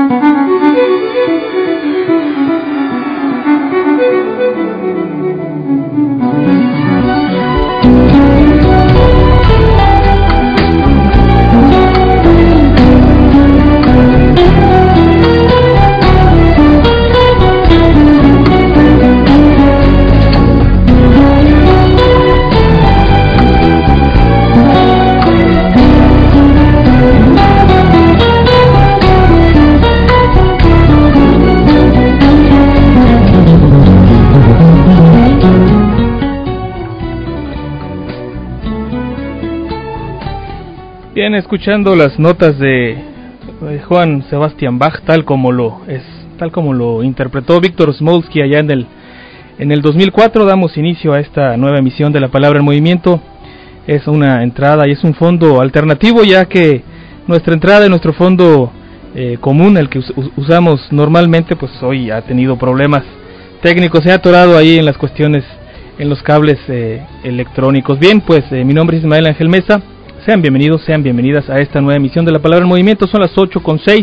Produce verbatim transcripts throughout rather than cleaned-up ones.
Escuchando las notas de Johann Sebastian Bach, tal como lo es, tal como lo interpretó Víctor Smolsky allá en el en el dos mil cuatro, damos inicio a esta nueva emisión de La Palabra en Movimiento. Es una entrada y es un fondo alternativo, ya que nuestra entrada y nuestro fondo eh, común, el que us- usamos normalmente, pues hoy ha tenido problemas técnicos, se ha atorado ahí en las cuestiones, en los cables eh, electrónicos. Bien, pues eh, mi nombre es Ismael Ángel Mesa. Sean bienvenidos, sean bienvenidas a esta nueva emisión de La Palabra en Movimiento. Son las ocho con seis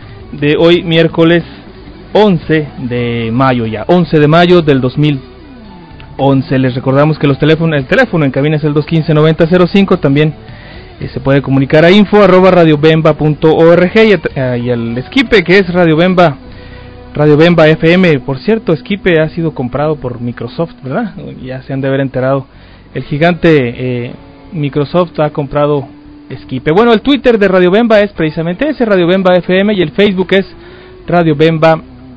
de hoy, miércoles once de mayo ya, once de mayo del dos mil once. Les recordamos que los teléfonos, el teléfono en cabina es el dos uno cinco, noventa cero cinco. También eh, se puede comunicar a info arroba radiobemba punto org y, a, y al Esquipe, que es Radio Bemba, Radio Bemba F M. Por cierto, Esquipe ha sido comprado por Microsoft, ¿verdad? Ya se han de haber enterado. El gigante eh, Microsoft ha comprado Esquipe. Bueno, el Twitter de Radio Bemba es precisamente ese, Radio Bemba F M, y el Facebook es Radio Bemba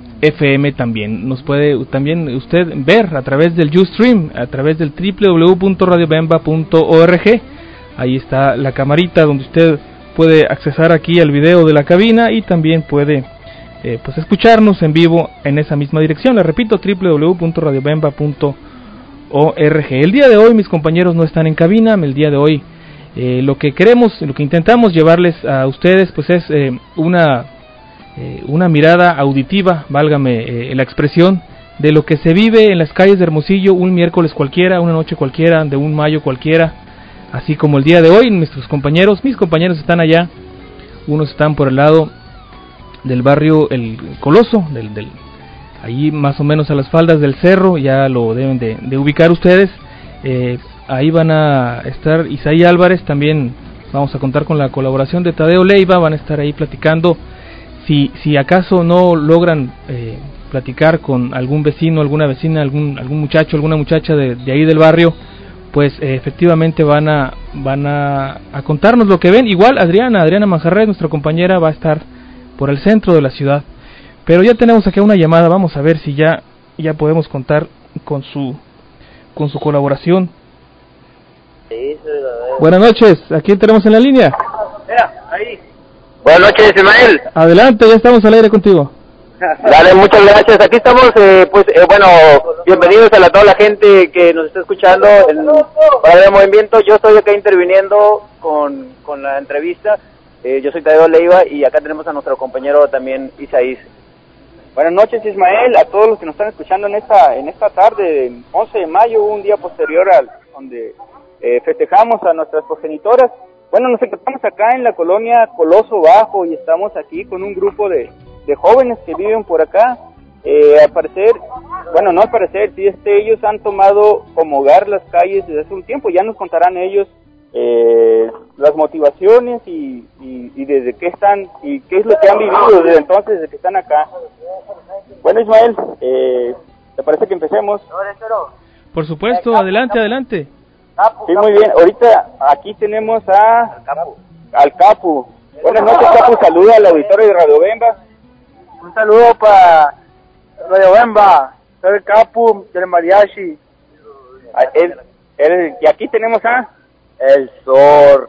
F M también. Nos puede también usted ver a través del Ustream, a través del doble u doble u doble u punto radio bemba punto org. Ahí está la camarita donde usted puede accesar aquí al video de la cabina y también puede eh, pues escucharnos en vivo en esa misma dirección. Le repito, doble u doble u doble u punto radio bemba punto org. El día de hoy mis compañeros no están en cabina. El día de hoy eh, lo que queremos, lo que intentamos llevarles a ustedes pues es eh, una eh, una mirada auditiva, válgame eh, la expresión, de lo que se vive en las calles de Hermosillo un miércoles cualquiera, una noche cualquiera, de un mayo cualquiera, así como el día de hoy. Nuestros compañeros, mis compañeros están allá, unos están por el lado del barrio El Coloso, del, del ahí más o menos a las faldas del cerro, ya lo deben de, de ubicar ustedes. Eh, ahí van a estar Isaí Álvarez, también vamos a contar con la colaboración de Tadeo Leiva, van a estar ahí platicando. Si si acaso no logran eh, platicar con algún vecino, alguna vecina, algún algún muchacho, alguna muchacha de, de ahí del barrio, pues eh, efectivamente van a van a, a contarnos lo que ven. Igual Adriana, Adriana Manjarres, nuestra compañera, va a estar por el centro de la ciudad. Pero ya tenemos aquí una llamada, vamos a ver si ya ya podemos contar con su con su colaboración. Sí, sí, Buenas noches, ¿a quién tenemos en la línea? Mira, ahí. Buenas noches, Ismael. Adelante, ya estamos al aire contigo. Dale, muchas gracias. Aquí estamos, eh, pues, eh, bueno, bienvenidos a la, toda la gente que nos está escuchando en Palabra de Movimiento. Yo estoy acá interviniendo con, con la entrevista. Eh, yo soy Tadeo Leiva y acá tenemos a nuestro compañero también, Isaí. Buenas noches, Ismael, a todos los que nos están escuchando en esta en esta tarde, once de mayo, un día posterior al donde eh, festejamos a nuestras progenitoras. Bueno, nos encontramos acá en la colonia Coloso Bajo y estamos aquí con un grupo de, de jóvenes que viven por acá. Eh, al parecer, bueno, no al parecer, sí, este, ellos han tomado como hogar las calles desde hace un tiempo. Ya nos contarán ellos eh, las motivaciones y, y, y desde qué están y qué es lo que han vivido desde entonces, desde que están acá. Bueno, Ismael, eh, ¿te parece que empecemos? Por supuesto, adelante, adelante. Sí, muy bien. Ahorita aquí tenemos a al Capu. Buenas noches, Capu. Saluda al auditorio de Radio Bemba. Un saludo para Radio Bemba. Soy el Capu del mariachi. Él, él, y aquí tenemos a El Sor.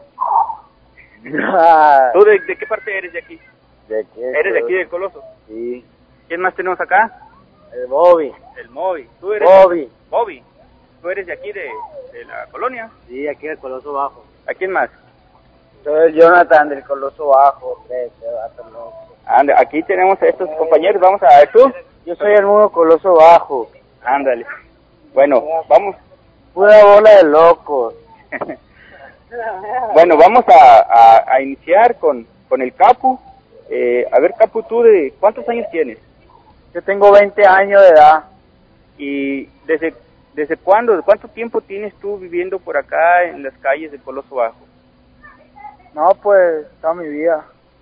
¿Tú de, de qué parte eres de aquí? ¿De qué? ¿Eres de aquí del Coloso? Sí. ¿Quién más tenemos acá? El Bobby. El Moby. ¿Tú eres? Bobby. Bobby. ¿Tú eres de aquí de, de la colonia? Sí, aquí del Coloso Bajo. ¿A quién más? Soy el Jonathan del Coloso Bajo. Anda, aquí tenemos a estos compañeros. Vamos a ver, ¿tú? Yo soy el Mudo Coloso Bajo. Ándale. Bueno, vamos. Pura bola de locos. Bueno, vamos a, a, a iniciar con, con el Capu. Eh, a ver, Capu, ¿tú de cuántos años tienes? Yo tengo veinte años de edad. ¿Y desde, desde cuándo, cuánto tiempo tienes tú viviendo por acá en las calles de Coloso Bajo? No, pues, toda mi vida.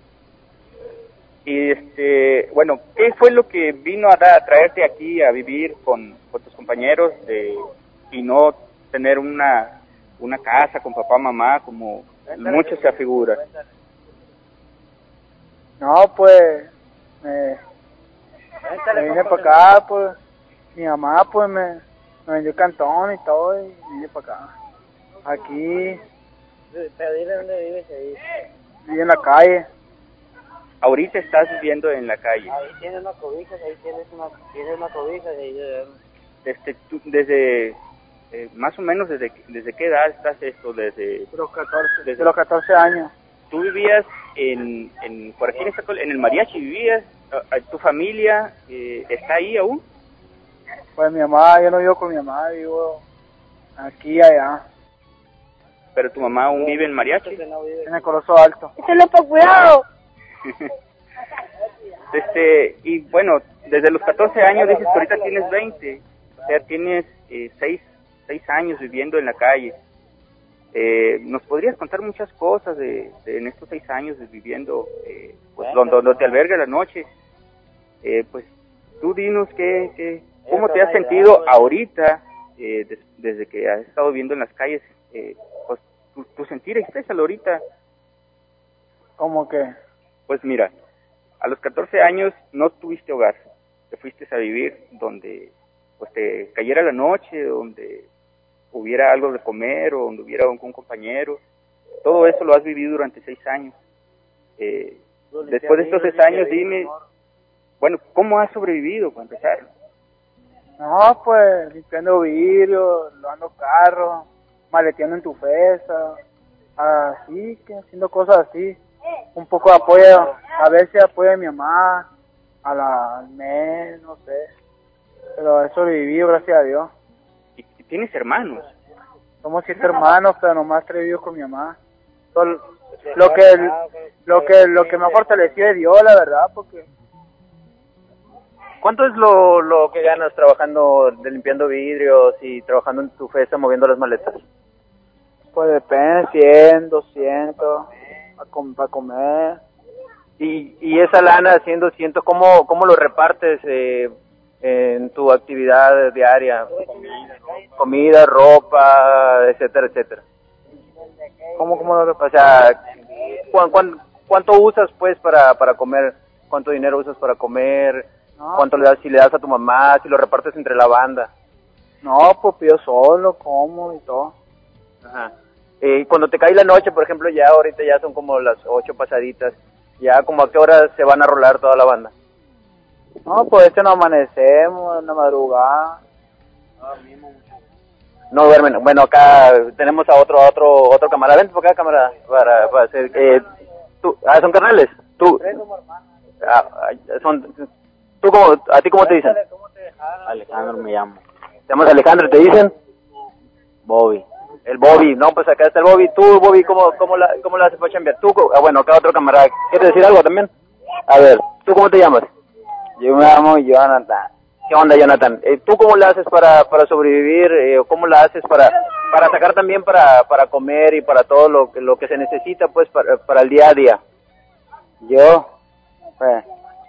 Y este, bueno, ¿qué fue lo que vino a, da, a traerte aquí a vivir con, con tus compañeros de, y no tener una, una casa con papá, mamá, como muchos se afiguran? No, pues, me, me vine para acá, pues, mi mamá, pues, me, me vendió el cantón y todo, y vine para acá. Aquí. ¿Pero dile dónde vives ahí? Viví en la calle. Ahorita estás viviendo en la calle. Ahí tienes una cobija, ahí tienes una, tienes una cobija. Ahí, Desde, tú, desde eh, más o menos, desde, ¿desde qué edad estás esto? Desde De los catorce, desde, de los catorce años. ¿Tú vivías en, en por aquí en, esta, en el mariachi vivías? ¿Tu familia eh, está ahí aún? Pues mi mamá, yo no vivo con mi mamá, vivo aquí y allá. ¿Pero tu mamá aún vive en mariachi? En el Coloso Alto. ¡Échale pa' cuidado! Este, y bueno, desde los catorce años dices que ahorita tienes veinte, o sea, tienes eh, seis años viviendo en la calle. Eh, ¿Nos podrías contar muchas cosas de, de en estos seis años de viviendo, eh, pues, donde, donde te alberga la noche? Eh, pues, tú dinos qué, qué, cómo te has sentido ahorita, eh, des, desde que has estado viviendo en las calles, eh, pues, tu, tu sentir, exprésalo ahorita. ¿Cómo que? Pues mira, a los catorce años no tuviste hogar, te fuiste a vivir donde pues te cayera la noche, donde hubiera algo de comer o donde hubiera un, un compañero. Todo eso lo has vivido durante seis años. Eh, después de estos seis años, dime, bueno, ¿cómo has sobrevivido para empezar? No, pues limpiando vidrios, lavando carros, maleteando en tu fesa, así, que haciendo cosas así. Un poco de apoyo, a veces apoyo de mi mamá, a la al mes, no sé. Pero he sobrevivido, gracias a Dios. ¿Y, y tienes hermanos? Somos siete hermanos, pero nomás tres vivos con mi mamá. Todo lo que lo que lo que me ha fortalecido es Dios, la verdad, porque ¿cuánto es lo, lo que ganas trabajando, de limpiando vidrios y trabajando en tu festa, moviendo las maletas? pues depende, cien, doscientos, para com pa comer. Y, y esa lana, cien, doscientos, ¿cómo, cómo lo repartes eh, en tu actividad diaria? Comida, ropa, etcétera, etcétera. ¿Cómo, cómo lo O reparto? sea, ¿cuán, cuán, ¿cuánto usas pues para, para comer? ¿Cuánto dinero usas para comer? No, ¿Cuánto le das, si le das a tu mamá, si lo repartes entre la banda? no, pues pido solo, como y todo. Ajá. Eh, cuando te cae la noche, por ejemplo, ya ahorita ya son como las ocho pasaditas, ya como a qué horas se van a rolar toda la banda. No, pues este nos amanecemos en la madrugada. No duermen. Bueno, acá tenemos a otro a otro otro camarada. Vente por acá, camarada, para, para hacer. Eh, tú, ah, son carnales. Tú. Ah, son. Tú cómo, a ti cómo te dicen. Alejandro me llamo. Te llamas Alejandro, ¿te dicen? Bobby. El Bobby, no, pues acá está el Bobby. Tú, Bobby, ¿cómo, cómo, la, cómo la haces para chambear? Tú, ah, bueno, acá otro camarada. ¿Quieres decir algo también? A ver, ¿tú cómo te llamas? Yo me llamo Jonathan. ¿Qué onda, Jonathan? Eh, ¿Tú cómo la haces para, para sobrevivir? Eh, ¿Cómo la haces para, para sacar también para, para comer y para todo lo que, lo que se necesita, pues, para, para el día a día? Yo, pues,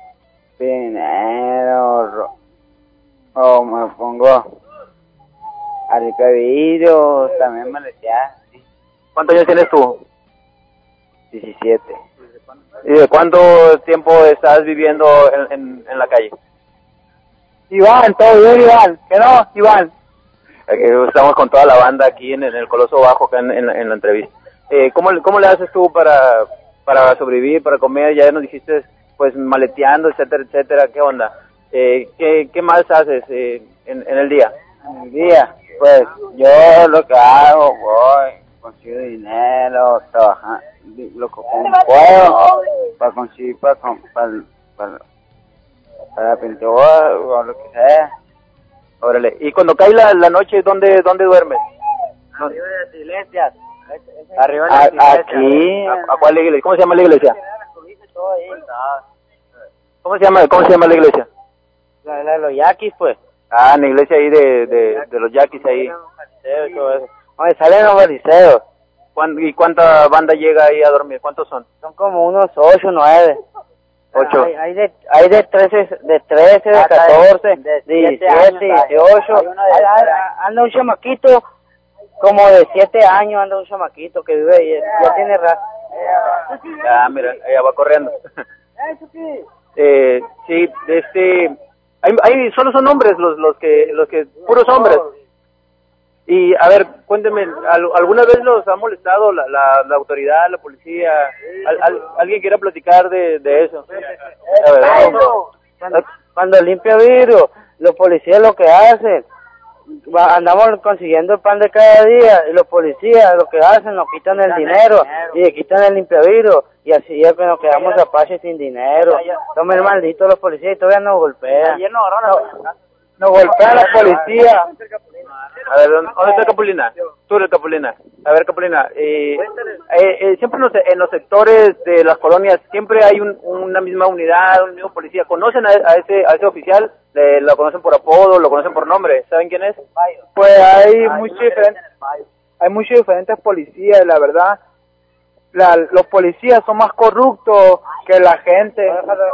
dinero, o me pongo a limpiar vidrios, también me decía, ¿Cuántos años tienes tú? diecisiete. ¿Y de cuánto tiempo estás viviendo en, en, en la calle? Iván, todo bien, Iván. ¿Qué no, Iván? Eh, estamos con toda la banda aquí en, en el Coloso Bajo, acá en, en, en la entrevista. Eh, ¿cómo, ¿Cómo le haces tú para, para sobrevivir, para comer? Ya nos dijiste, pues, maleteando, etcétera, etcétera. ¿Qué onda? Eh, ¿qué, ¿Qué más haces eh, en, en el día? En el día, pues, yo lo que hago, voy, consigo dinero, trabajando, lo que como puedo, para conseguir, para, para, para, para la pintura o lo que sea. Órale. ¿Y cuando cae la, la noche, ¿dónde, dónde duermes? Arriba de las iglesias. Arriba de las iglesias. Aquí. ¿A, ¿A cuál iglesia? ¿Cómo se llama la iglesia? todo ahí. ¿Cómo se llama, cómo se llama la iglesia? La, la de los yaquis, pues. Ah, en la iglesia ahí de, de, de los yaquis ahí. Y todo eso. Donde salen los fariseos. ¿Cuán- ¿Y cuánta banda llega ahí a dormir? ¿Cuántos son? Son como unos ocho, nueve. Ocho. Hay, hay de, hay de trece, de trece, de catorce, de diecisiete, dieciocho. Anda un chamaquito, como de siete años, anda un chamaquito que vive ahí, ya tiene raza. Ah, mira, ella va corriendo. eh, sí, este, hay, hay, solo son hombres los, los que, los que, puros hombres. Y, a ver, cuénteme, ¿al- ¿alguna vez los ha molestado la, la, la autoridad, la policía? ¿Al, al, ¿Alguien quiera platicar de, de eso? A ver, Cuando, cuando, cuando limpia vidrio, los policías lo que hacen, va- andamos consiguiendo el pan de cada día, y los policías lo que hacen, nos quitan el dinero, y le quitan el limpiavidrio, y así es que nos quedamos apaches sin dinero. Son bien malditos los policías y todavía nos golpean. Nos, nos golpean la policía. A ver, ¿dónde dónde está Capulina? Tú eres Capulina. A ver, Capulina, eh, eh, eh, siempre en los, en los sectores de las colonias siempre hay un, una misma unidad, un mismo policía. ¿Conocen a, a ese a ese oficial? Eh, ¿Lo conocen por apodo? ¿Lo conocen por nombre? ¿Saben quién es? Pues hay muchos diferentes, hay muchos diferentes policías, la verdad. La, los policías son más corruptos que la gente,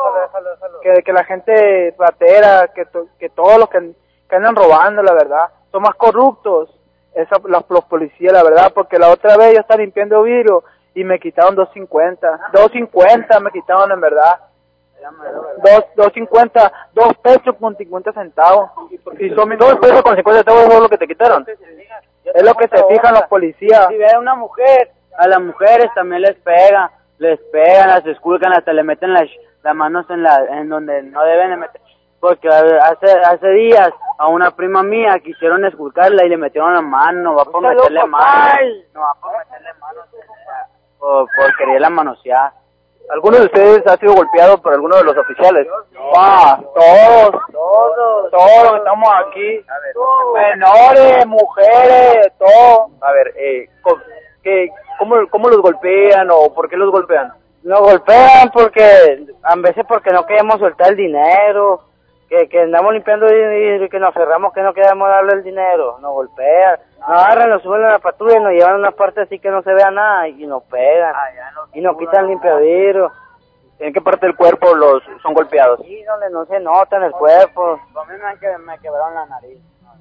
que, que la gente ratera, que, to, que todos los que, que andan robando, la verdad. Son más corruptos esa, los, los policías, la verdad, porque la otra vez yo estaba limpiando vidrio y me quitaron dos cincuenta, dos cincuenta me quitaron en verdad, dos, dos cincuenta, dos pesos con cincuenta centavos, y son Dos pesos con cincuenta centavos es lo que te quitaron. es lo que se fijan los policías. Si ven a una mujer, a las mujeres también les pegan, les pegan, las esculcan, hasta le meten las, las manos en la, en donde no deben de meter. Porque hace hace días a una prima mía quisieron esculcarla y le metieron la mano, va por meterle mano, no va por meterle mano, por, por quererla manosear. ¿Alguno de ustedes ha sido golpeado por alguno de los oficiales? Ah, todos, todos, todos los que estamos aquí, menores, mujeres, todos. A ver, eh, co- ¿qué, cómo, ¿cómo los golpean o por qué los golpean? Nos golpean porque, a veces porque no queremos soltar el dinero, que, que andamos limpiando y, y que nos cerramos, que no queremos darle el dinero, nos golpean, nos agarran, nos suben a la patrulla y nos llevan a una parte así que no se vea nada y nos pegan, y nos quitan limpiavidrio. ¿En qué parte del cuerpo los son golpeados? Sí, donde no se nota en el cuerpo. A mí me, que, me quebraron la nariz.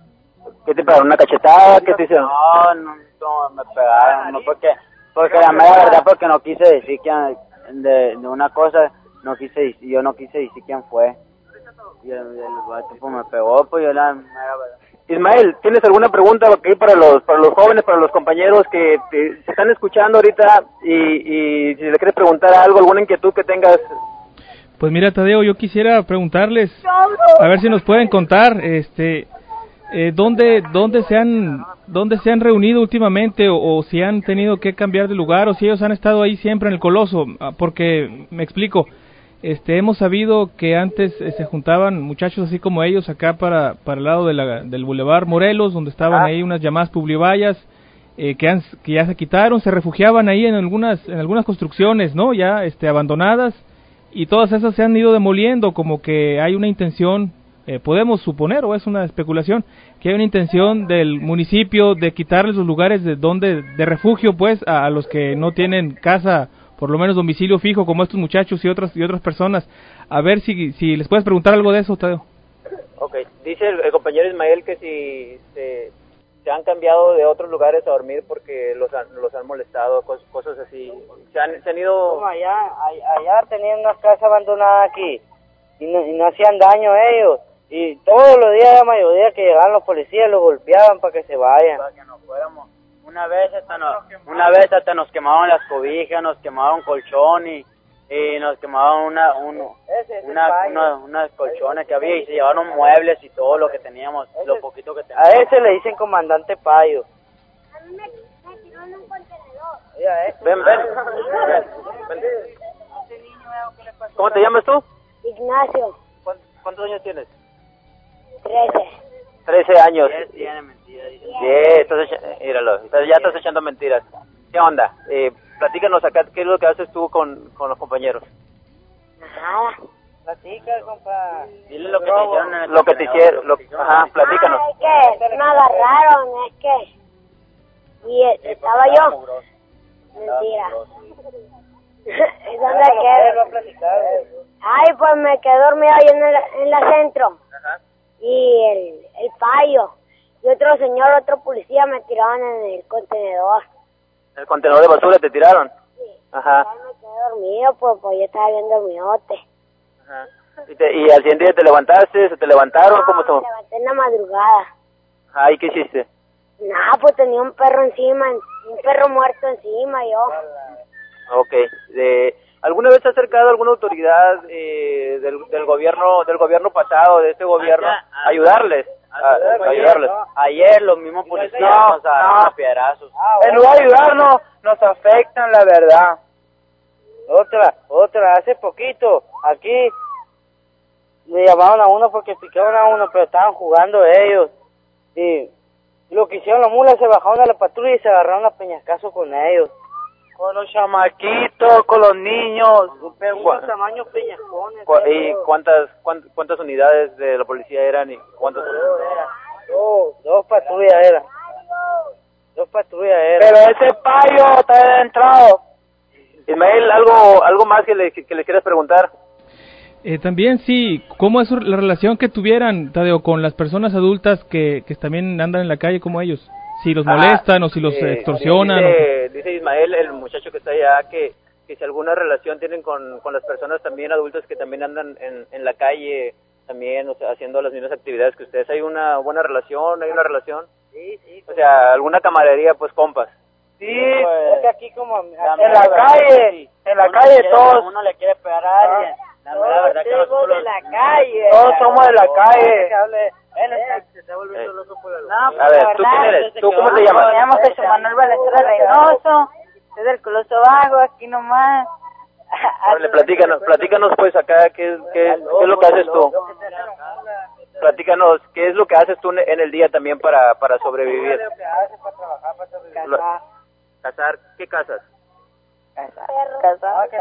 ¿Qué te pegaron? ¿Una cachetada? ¿Qué te hicieron? No, no, no me pegaron, no porque, porque la mera verdad porque no quise decir quién, de, de una cosa, no quise decir, yo no quise decir quién fue. Y el, el vato pues me pegó, pues yo la mera verdad. Ismael, ¿tienes alguna pregunta aquí para los para los jóvenes, para los compañeros que te, se están escuchando ahorita y, y si le quieres preguntar algo, alguna inquietud que tengas? Pues mira, Tadeo, yo quisiera preguntarles, a ver si nos pueden contar, este, eh, dónde dónde se han dónde se han reunido últimamente o, o si han tenido que cambiar de lugar o si ellos han estado ahí siempre en el Coloso, porque me explico. Este, hemos sabido que antes eh, se juntaban muchachos así como ellos acá para para el lado de la, del Boulevard Morelos, donde estaban ah. ahí unas llamadas publivallas eh, que, han, que ya se quitaron, se refugiaban ahí en algunas en algunas construcciones, ¿no? Ya este abandonadas, y todas esas se han ido demoliendo, como que hay una intención, eh, podemos suponer, o es una especulación, que hay una intención del municipio de quitarles los lugares de donde de refugio, pues, a, a los que no tienen casa, por lo menos domicilio fijo, como estos muchachos y otras y otras personas. A ver si si les puedes preguntar algo de eso, Tadeo. Ok, dice el, el compañero Ismael que si se, se han cambiado de otros lugares a dormir porque los han, los han molestado, cos, cosas así. Se han, se han ido... Como allá, allá tenían una casa abandonada aquí y no, y no hacían daño a ellos. Y todos los días, la mayoría que llegaban los policías, los golpeaban para que se vayan. Para que nos fuéramos. Una vez hasta nos, una vez hasta nos quemaban las cobijas, nos quemaban colchón y, y nos quemaban una, un, una, una, unas colchones que había y se llevaron muebles y todo lo que teníamos, lo poquito que teníamos. A ese le dicen comandante Payo. A mí me, me tiró en un contenedor. Ven, ven. ven. ¿Cómo te llamas tú? Ignacio. ¿Cuántos, cuántos años tienes? Trece. Trece años. Yes, tiene mentira. Yeah, estás echa- míralo, estás, ya estás echando mentiras. ¿Qué onda? Eh, platícanos acá, ¿qué es lo que haces tú con, con los compañeros? Nada. Platica, compa. Dile lo que te hicieron en el Lo que te hicieron, lo, ajá, platícanos. Ah, es que me agarraron, es que... Y eh, estaba yo. Mentira. ¿Y dónde quedé? Ay, pues me quedé dormido ahí en, el, en la centro. Ajá. Y el, el payo y otro señor, otro policía me tiraban en el contenedor. El contenedor de basura te tiraron. Sí. Ajá. Ay, me quedé dormido, pues, pues yo estaba viendo el miote. Ajá. ¿Y, te, y al siguiente día te levantaste? ¿Se te levantaron? No, ¿Cómo me estuvo? levanté en la madrugada. Ajá, ¿y qué hiciste? Nah, pues tenía un perro encima, un perro muerto encima yo. Ok. De, ¿alguna vez te ha acercado alguna autoridad eh, del, del gobierno del gobierno pasado, de este gobierno, a ayudarles? A, a ayudarles. Ayer los mismos policías No, nos agarraron no. a piedrazos. En lugar de ayudarnos, nos afectan, la verdad. Otra, otra, hace poquito, aquí, le llamaron a uno porque picaron a uno, pero estaban jugando ellos. Y lo que hicieron las mulas, se bajaron a la patrulla y se agarraron a peñascazo con ellos. Con los chamaquitos, con los niños. ¿Cuál? tamaños peñascones. Cu- ¿Y cuántas, cuántas cuántas unidades de la policía eran y cuántos? Dos, dos patrullas eran. Dos patrullas eran. Pero ese payo está adentrado. Ismael, algo algo más que le que le quieras preguntar. Eh, también sí, ¿cómo es la relación que tuvieran, Tadeo, con las personas adultas que, que también andan en la calle como ellos? Si los molestan Ah, o si los eh, extorsionan. Dice, dice Ismael, el muchacho que está allá, que, que si alguna relación tienen con, con las personas también adultas que también andan en, en la calle, también, o sea, haciendo las mismas actividades que ustedes. ¿Hay una buena relación? ¿Hay una relación? Sí, sí. O sea, alguna camaradería, pues, compas. Sí, Pues, es que aquí como en la la mera verdad calle, que sí. en la Uno calle le quiere- todos, Uno le quiere pegar a alguien. La mera verdad que somos nosotros... de la calle, todos somos de la calle. Se está volviendo loco por el... No, A ver, ¿tú quién eres? ¿Tú cómo te llamas? Me llamo Jesús Manuel Valenzuela Reynoso, soy del Coloso Bajo, aquí nomás. Órale, platícanos, platícanos pues acá, ¿qué, qué, qué es lo que haces tú? Platícanos, ¿qué es lo que haces tú en el día también para, para sobrevivir? Lo- ¿Cazar? ¿Qué cazas? Casado,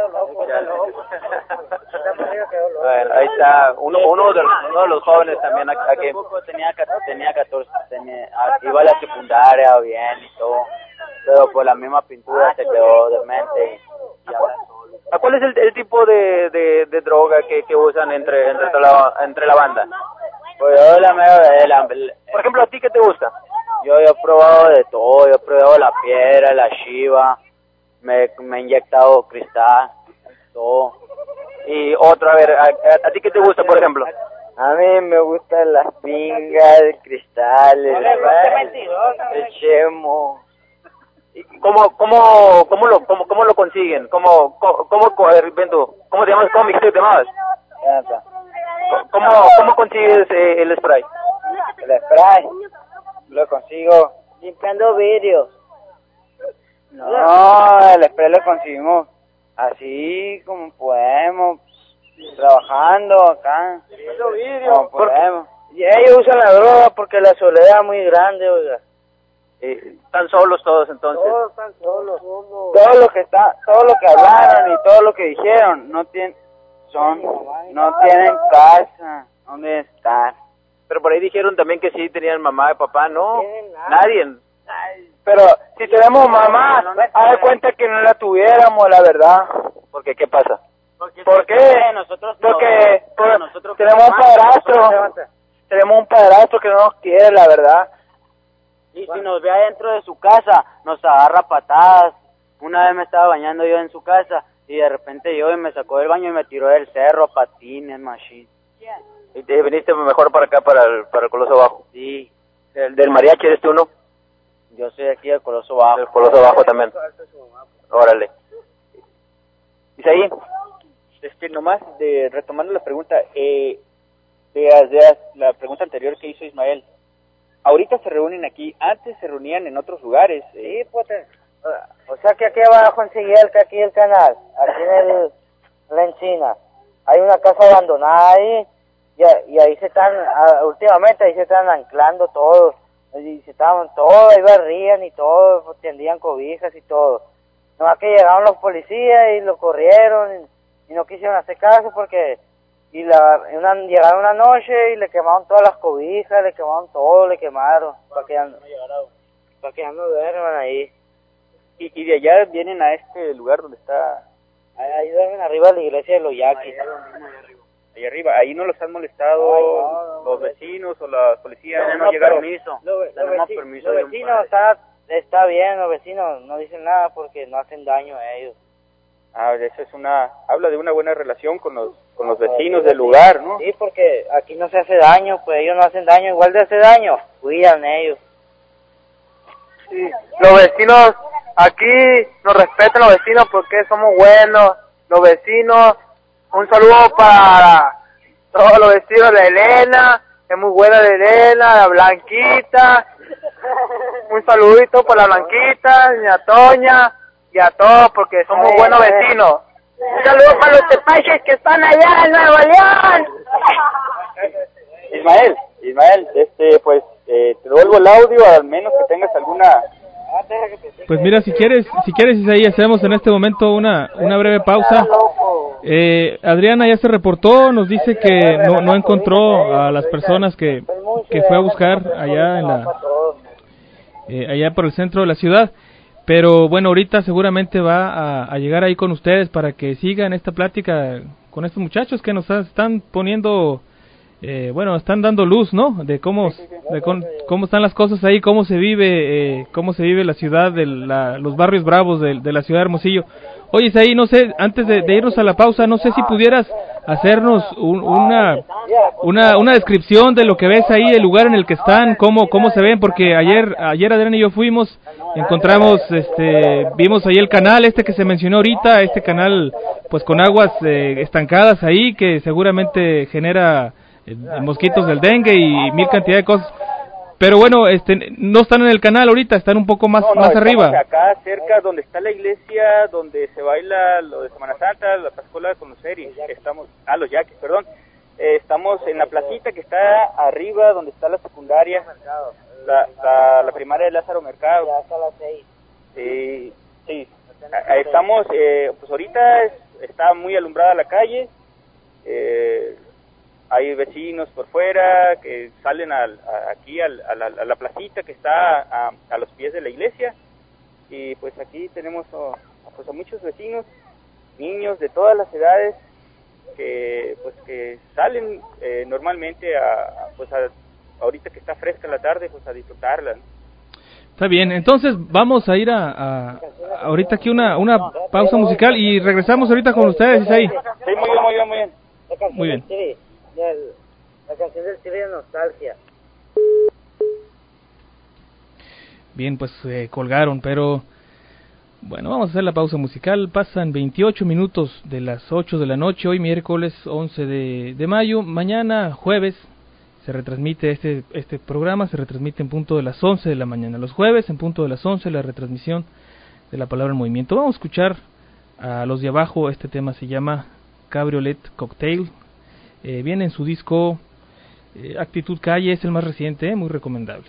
Bueno, ahí está, uno, uno, de, uno de los jóvenes también aquí. Hace poco tenía, tenía catorce, tenía, iba a la secundaria bien y todo, pero por la misma pintura se quedó demente y ya anda solo. ¿A ¿Cuál es el, el tipo de, de, de droga que, que usan entre, entre, la, entre la banda? Pues yo la mera de la, Por ejemplo, ¿a ti qué te gusta? yo, yo he probado de todo, yo he probado la piedra, la chiva, me, me he inyectado cristal, todo. Y otro, a ver, ¿a, a, a ti qué te gusta, por ejemplo? A mí me gustan las pingas, el cristal, el, el chemo. ¿Y ¿Cómo, cómo, cómo, lo, cómo, cómo lo consiguen? ¿Cómo, cómo, cómo, a ver, ven tú, ¿cómo te llamas? ¿Cómo me dijiste que te llamabas? ¿Cómo, cómo consigues eh, el spray? El spray lo consigo limpiando vidrios. No, el spray lo conseguimos así como podemos, trabajando acá, como podemos. Y ellos usan la droga porque la soledad es muy grande, oiga. Eh, ¿Están solos todos entonces? Todos están solos. Todo lo que está, todo lo que hablaron y todo lo que dijeron, no tienen, son, no tienen casa, ¿dónde estar? Pero por ahí dijeron también que sí tenían mamá y papá, ¿no? Nada. Nadie. Pero si tenemos mamá, haz de cuenta que no la tuviéramos, la verdad. Porque, ¿qué pasa? ¿Por qué? Nosotros Porque no, por- nosotros tenemos un padrastro, tenemos un padrastro que no nos quiere, la verdad. Y si nos ve adentro de su casa, nos agarra patadas. Una vez me estaba bañando yo en su casa y de repente yo y me sacó del baño y me tiró del cerro, patines, machine. Y te viniste mejor para acá, para el, para el Coloso Bajo. Sí, ¿Del, del mariachi eres tú, no? yo soy aquí del Coloso Bajo. Del Coloso Bajo también. Órale. Isaí, Este, nomás, de, retomando la pregunta, eh, de, de la pregunta anterior que hizo Ismael, ahorita se reúnen aquí, antes se reunían en otros lugares. Eh. Sí, pues, eh, o sea que aquí abajo en Siguiel, que aquí el canal, aquí en el, en la encina, hay una casa abandonada ahí, y, y ahí se están, a, últimamente ahí se están anclando todos, y se estaban todos, ahí barrían y todo, pues, tendían cobijas y todo. Nomás que llegaron los policías y lo corrieron, y no quisieron hacer caso porque y la una, llegaron una noche y le quemaron todas las cobijas, le quemaron todo, le quemaron para que ya no, para que ya no duerman ahí. Y, y de allá vienen a este lugar donde está... Ahí, ahí duermen arriba de la iglesia de los yaquis. Ahí arriba, ahí no los han molestado. Ay, no, no, los vecinos o la policía, no, no llegaron. Permiso. Lo, lo tenemos veci permiso. Los vecinos está, está bien, los vecinos no dicen nada porque no hacen daño a ellos. Ah, eso es una, habla de una buena relación con los, con los vecinos del lugar, ¿no? Sí, porque aquí no se hace daño, pues ellos no hacen daño, igual de hacer daño, cuidan ellos. Sí, los vecinos, aquí nos respetan los vecinos porque somos buenos, los vecinos, un saludo para todos los vecinos de Elena, es muy buena de Elena, la Blanquita, un saludito para la Blanquita, y a Toña, y a todos porque somos ay, buenos ay, vecinos. Un saludo para los tepaches que están allá en Nuevo León. Ismael, Ismael, este, pues, eh, te devuelvo el audio, al menos que tengas alguna... Pues mira, si quieres, si quieres Isaí, hacemos en este momento una una breve pausa. Eh, Adriana ya se reportó, nos dice que no no encontró a las personas que, que fue a buscar allá en la eh, allá por el centro de la ciudad. Pero bueno, ahorita seguramente va a, a llegar ahí con ustedes para que sigan esta plática con estos muchachos que nos están poniendo, eh, bueno, están dando luz, ¿no? De cómo, de con, cómo están las cosas ahí, cómo se vive, eh, cómo se vive la ciudad, de la, los barrios bravos de, de la ciudad de Hermosillo. Oye, ahí no sé, antes de, de irnos a la pausa, no sé si pudieras hacernos un, una, una, una descripción de lo que ves ahí, el lugar en el que están, cómo, cómo se ven, porque ayer, ayer Adrián y yo fuimos, encontramos, este, vimos ahí el canal este que se mencionó ahorita, este canal, pues con aguas eh, estancadas ahí, que seguramente genera eh, mosquitos del dengue y mil cantidad de cosas. Pero bueno, este, no están en el canal ahorita, están un poco más, no, no, más arriba. Acá cerca donde está la iglesia, donde se baila lo de Semana Santa, la pascuala con los seris, estamos, ah, los yaquis, perdón, eh, estamos en la placita que está arriba, donde está la secundaria, la, la, la primaria de Lázaro Mercado. Ya hasta las seis. Eh, sí, estamos, eh, pues ahorita es, está muy alumbrada la calle, eh, hay vecinos por fuera que salen al, a, aquí al, a, la, a la placita que está a, a los pies de la iglesia, y pues aquí tenemos a, pues a muchos vecinos, niños de todas las edades que pues que salen eh, normalmente a, a pues a, ahorita que está fresca la tarde, pues a disfrutarla, ¿no? Está bien, entonces vamos a ir a, a ahorita aquí una una pausa musical y regresamos ahorita con ustedes, Isaí. Sí, muy bien, muy bien, muy bien. Muy bien. Del, la canción del Chile de Nostalgia. Bien, pues eh, colgaron, pero bueno, vamos a hacer la pausa musical. Pasan veintiocho minutos de las ocho de la noche, hoy miércoles once de, de mayo. Mañana jueves se retransmite este este programa, se retransmite en punto de las once de la mañana. Los jueves en punto de las once la retransmisión de La Palabra en Movimiento. Vamos a escuchar a los de abajo, este tema se llama Cabriolet Cocktail. Eh, viene en su disco eh, Actitud Calle, es el más reciente, eh, muy recomendable.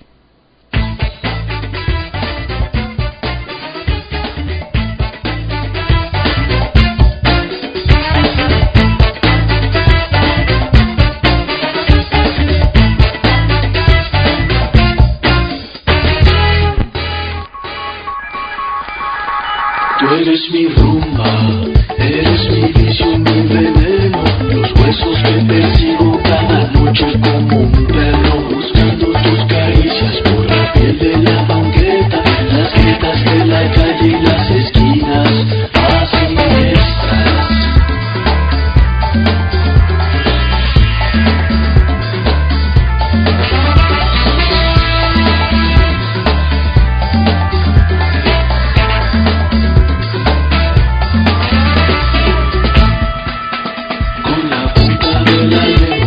Tú eres mi rumba, eres mi vicio, mi veneno, los huesos que persigo cada noche como un perro, buscando tus caricias por la piel de la banqueta, las grietas de la calle y las esquinas más siniestras. Con la punta de la lengua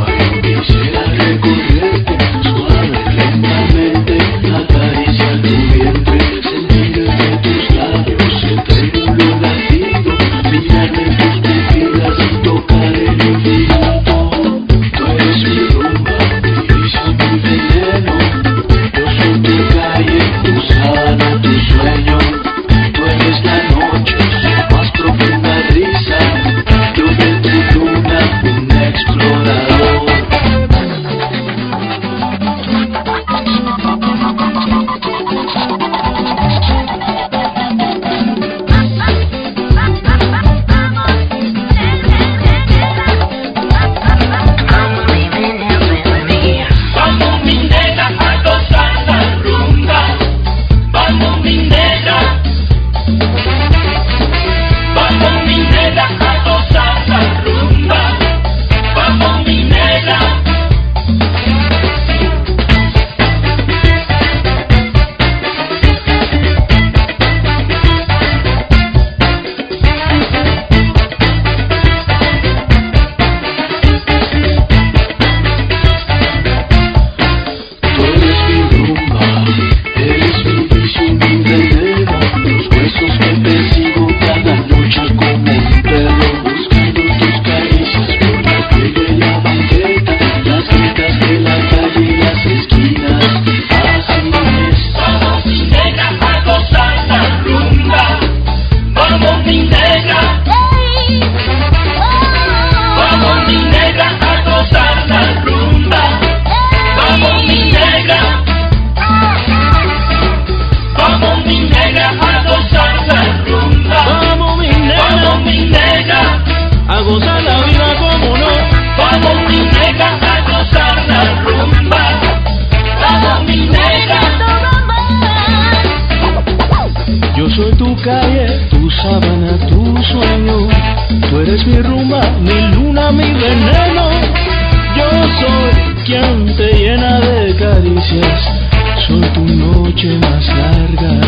eres mi rumba, mi luna, mi veneno. Yo soy quien te llena de caricias, soy tu noche más larga.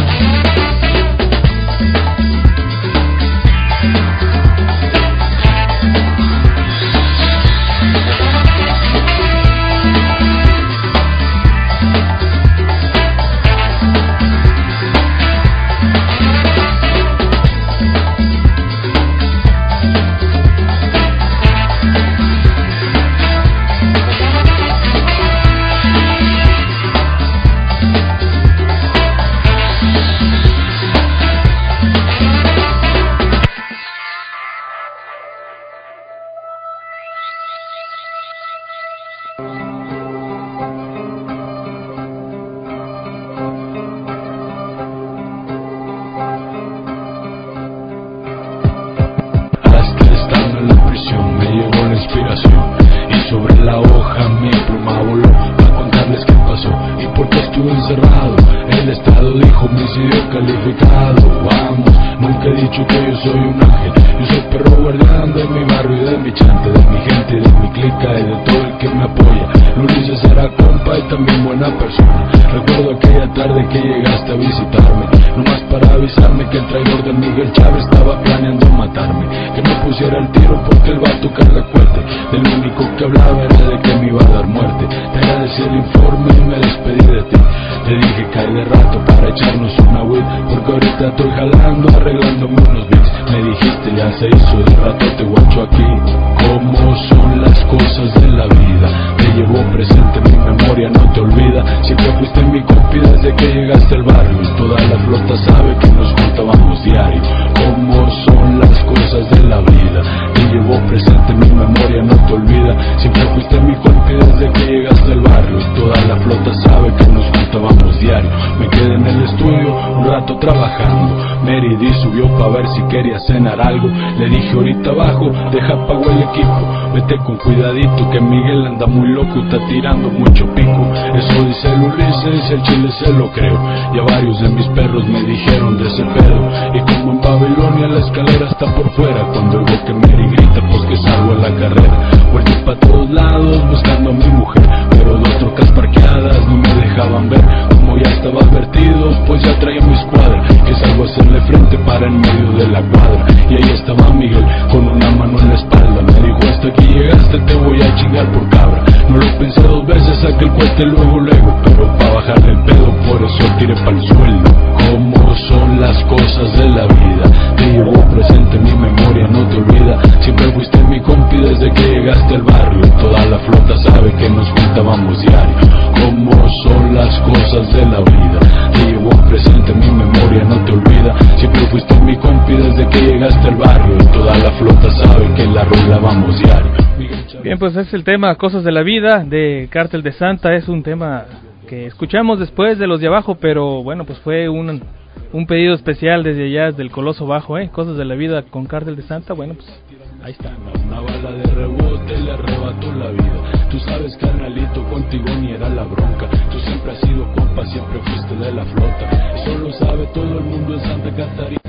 Con cuidadito que Miguel anda muy loco, está tirando mucho pico. Eso dice el Ulises, dice el Chile, se lo creo. Ya varios de mis perros me dijeron de ese pedo. Y como en Babilonia la escalera está por fuera, cuando oigo que Mary grita pues que salgo a la carrera. Volví pa' todos lados buscando a mi mujer, pero dos trocas parqueadas no me dejaban ver. Como ya estaba advertido, pues ya traía mi escuadra, que salgo a hacerle frente para en medio de la cuadra. Y ahí estaba Miguel con una mano en la espalda. Me dijo: hasta aquí llegaste, te voy a chingar por cabra. No lo pensé dos veces, saqué el cohete luego luego, pero pa' bajarle el pedo, por eso tiré pa'l suelo. Cómo son las cosas de la vida, te llevo presente en mi memoria, no te olvida. Siempre fuiste mi compi desde que llegaste al barrio, y toda la flota sabe que nos juntábamos diario. Cómo son las cosas de la vida, te llevo presente en mi memoria, no te olvida. Siempre fuiste mi compi desde que llegaste al barrio, y toda la flota sabe que la rolábamos diario. Bien, pues es el tema Cosas de la Vida de Cártel de Santa. Es un tema que escuchamos después de los de abajo, pero bueno, pues fue un, un pedido especial desde allá, del Coloso Bajo, ¿eh? Cosas de la Vida con Cártel de Santa. Bueno, pues ahí está. Una bala de rebote le arrebató la vida. Tú sabes, carnalito, contigo ni era la bronca. Tú siempre has sido compa, siempre fuiste de la flota. Eso lo sabe todo el mundo en Santa Catarina.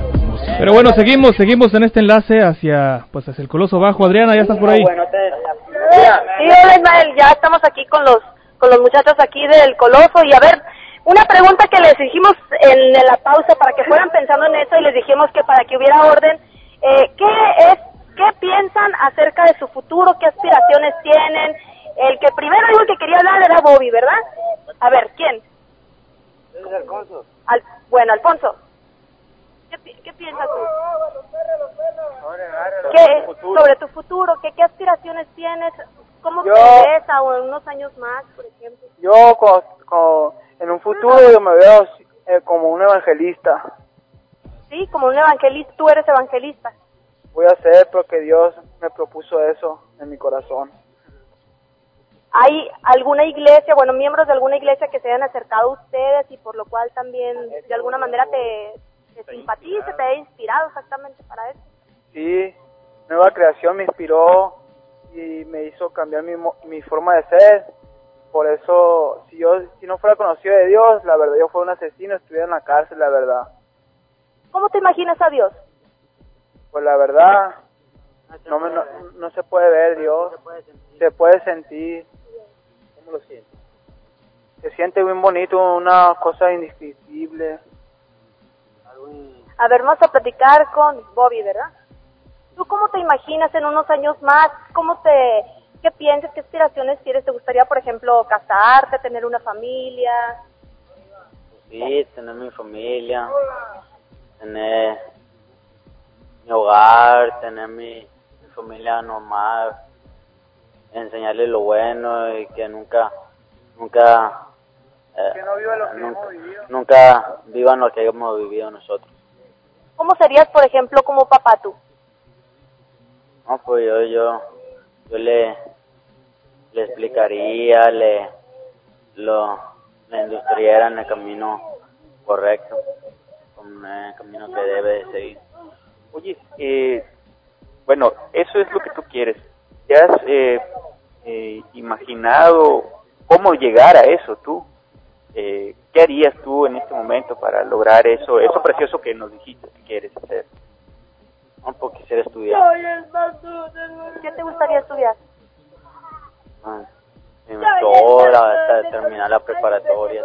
Pero bueno, seguimos, seguimos en este enlace hacia, pues hacia el Coloso Bajo. Adriana, ¿ya estás por ahí? Bueno, te... Sí, hola Ismael, ya estamos aquí con los con los muchachos aquí del Coloso. Y a ver, una pregunta que les dijimos en la pausa para que fueran pensando en eso, y les dijimos que para que hubiera orden, eh, ¿qué es, qué piensan acerca de su futuro? ¿Qué aspiraciones tienen? El que primero dijo que quería hablar era Bobby, ¿verdad? A ver, ¿quién? Es Alfonso. Al, bueno, Alfonso, ¿qué, qué piensas tú? ¿Qué, sobre tu futuro? ¿Qué, qué aspiraciones tienes? ¿Cómo Yo, te ves a unos años más, por ejemplo? Yo, con, con, en un futuro, yo me veo eh, como un evangelista. Sí, como un evangelista. Tú eres evangelista. Voy a ser porque Dios me propuso eso en mi corazón. ¿Hay alguna iglesia, bueno, miembros de alguna iglesia que se hayan acercado a ustedes y por lo cual también de alguna manera te, te simpatice, te haya inspirado exactamente para eso? Sí, Nueva Creación me inspiró y me hizo cambiar mi, mi forma de ser. Por eso, si yo si no fuera conocido de Dios, la verdad yo fuera un asesino, estuviera en la cárcel, la verdad. ¿Cómo te imaginas a Dios? Pues la verdad, no, me, no, no se puede ver Dios, se puede sentir. ¿Cómo lo sientes? Se siente bien bonito, una cosa indescriptible. A ver, vamos a platicar con Bobby, ¿verdad? ¿Tú cómo te imaginas en unos años más? ¿Cómo te, qué piensas, qué aspiraciones quieres? ¿Te gustaría, por ejemplo, casarte, tener una familia? Sí, tener mi familia, tener mi hogar, tener mi, mi familia normal, enseñarle lo bueno y que nunca, nunca, eh, Que no viva lo que nunca, hemos vivido. nunca vivan lo que hemos vivido nosotros. ¿Cómo serías, por ejemplo, como papá tú? No, pues yo, yo, yo le, le explicaría, le, lo, le industriera en el camino correcto, en el camino que debe de seguir. Oye, eh, bueno, eso es lo que tú quieres. ¿Te has eh, eh, imaginado cómo llegar a eso tú? Eh, ¿Qué harías tú en este momento para lograr eso, eso precioso que nos dijiste que quieres hacer? No, pues quisiera estudiar. ¿Qué te gustaría estudiar? Ah, inventora, hasta terminar la preparatoria.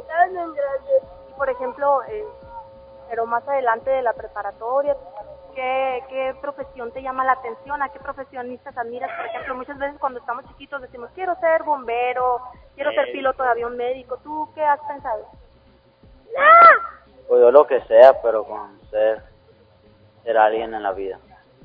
Y, por ejemplo, eh, pero más adelante de la preparatoria, ¿qué, ¿qué profesión te llama la atención? ¿A qué profesionistas admiras? Por ejemplo, muchas veces cuando estamos chiquitos decimos, quiero ser bombero, quiero ser piloto de avión médico. ¿Tú qué has pensado? Pues yo lo que sea, pero con ser, ser alguien en la vida.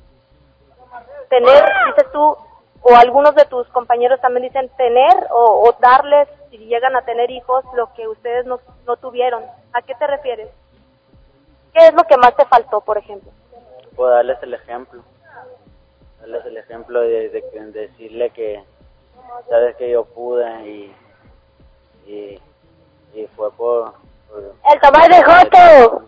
Tener, dices tú, o algunos de tus compañeros también dicen tener o, o darles, si llegan a tener hijos, lo que ustedes no, no tuvieron. ¿A qué te refieres? ¿Qué es lo que más te faltó, por ejemplo? Puedo darles el ejemplo, darles el ejemplo de, de, de decirle que sabes que yo pude y y, y fue por, por el tomate de Joto.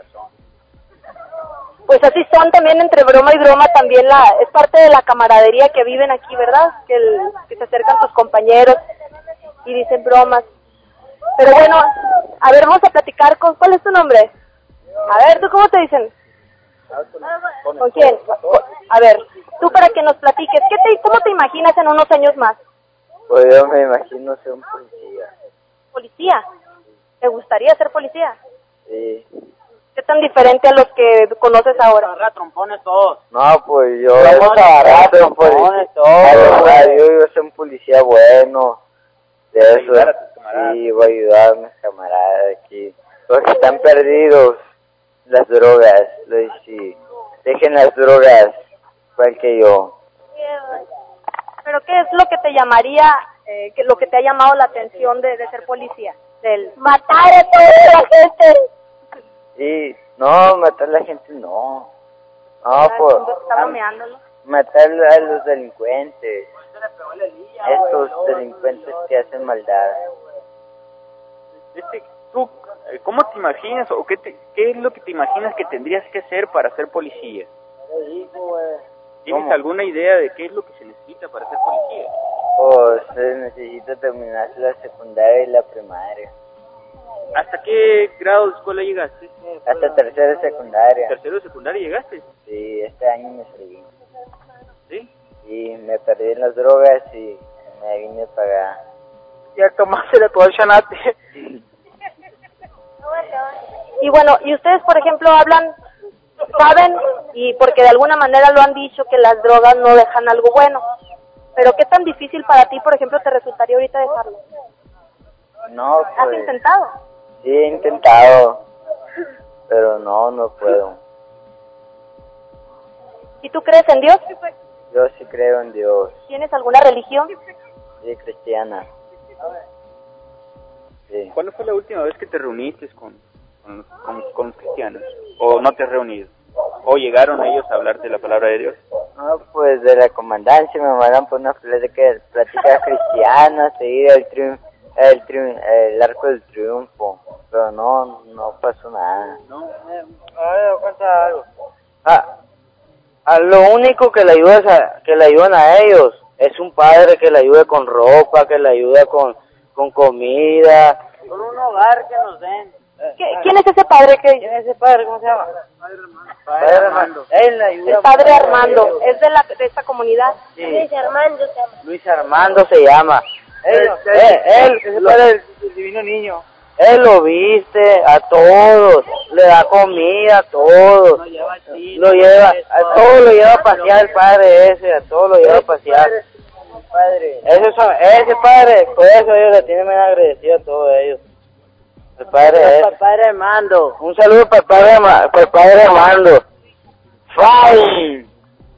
Pues así son también, entre broma y broma, también la es parte de la camaradería que viven aquí, ¿verdad? Que, el, que se acercan tus compañeros y dicen bromas. Pero bueno, a ver, vamos a platicar con, ¿cuál es tu nombre? A ver, ¿tú cómo te dicen? ¿Con quién? A ver, tú para que nos platiques, ¿qué te, ¿cómo te imaginas en unos años más? Pues yo me imagino ser un policía. ¿Policía? ¿Te gustaría ser policía? Sí. ¿Qué tan diferente a los que conoces ahora? Agarrar trompones todos. No, pues yo... Vamos a agarrar trompones todos. Yo, yo soy un policía bueno. De eso. Sí, voy a ayudar a mis camaradas aquí. Los que están perdidos, las drogas. Les, sí. Dejen las drogas, igual que yo. ¿Pero qué es lo que te llamaría, eh, que lo que te ha llamado la atención de, de ser policía? Del matar a toda la gente. Sí, no, matar a la gente no. No, pues... Está bromeándolo. Matar a los delincuentes. Estos delincuentes que hacen maldad. Este, ¿tú eh, cómo te imaginas o qué, te, qué es lo que te imaginas que tendrías que hacer para ser policía? ¿Tienes ¿Cómo? alguna idea de qué es lo que se necesita para ser policía? Pues se necesita terminar la secundaria y la primaria. ¿Hasta qué grado de escuela llegaste? Hasta tercera secundaria. ¿Tercero de secundaria llegaste? Sí, este año me salí. ¿Sí? Y me perdí en las drogas y me vine a pagar. Y a tomársele todo el chanate. Y bueno, y ustedes, por ejemplo, hablan, saben, y porque de alguna manera lo han dicho, que las drogas no dejan algo bueno. Pero ¿qué tan difícil para ti, por ejemplo, te resultaría ahorita dejarlo? No, pues... ¿Has intentado? Sí, he intentado. Pero no, no puedo. ¿Y tú crees en Dios? Yo sí creo en Dios. ¿Tienes alguna religión? Sí, cristiana. Sí. ¿Cuándo fue la última vez que te reuniste con, con, con, con cristianos? ¿O no te has reunido? ¿O llegaron ellos a hablarte de la palabra de Dios? No, pues de la comandancia me mandan por una plática, plática cristiana, seguir el triunfo. El, triun el arco del triunfo, pero no, no pasó nada. No, eh, a ver, cuenta algo. Ah, a lo único que le ayuda a, que le ayudan a ellos es un padre que le ayude con ropa, que le ayuda con, con comida. Con un hogar que nos den. ¿Quién es ese padre? que ¿Quién es ese padre? ¿Cómo se llama? Padre Armando. Él ayuda. El padre Armando. ¿Es de, la, de esta comunidad? Sí. Luis Armando se llama. Luis Armando se llama. Él, él, él, Ese padre del divino niño. él lo viste a todos, le da comida a todos, lo lleva, a todos lo lleva a pasear el padre ese, a todos lo lleva a pasear. Ese, son, ese padre, por eso ellos le tienen bien agradecido a todos ellos. El padre ese. El padre Armando. Un saludo para el padre, para el padre Armando. ¡Fine!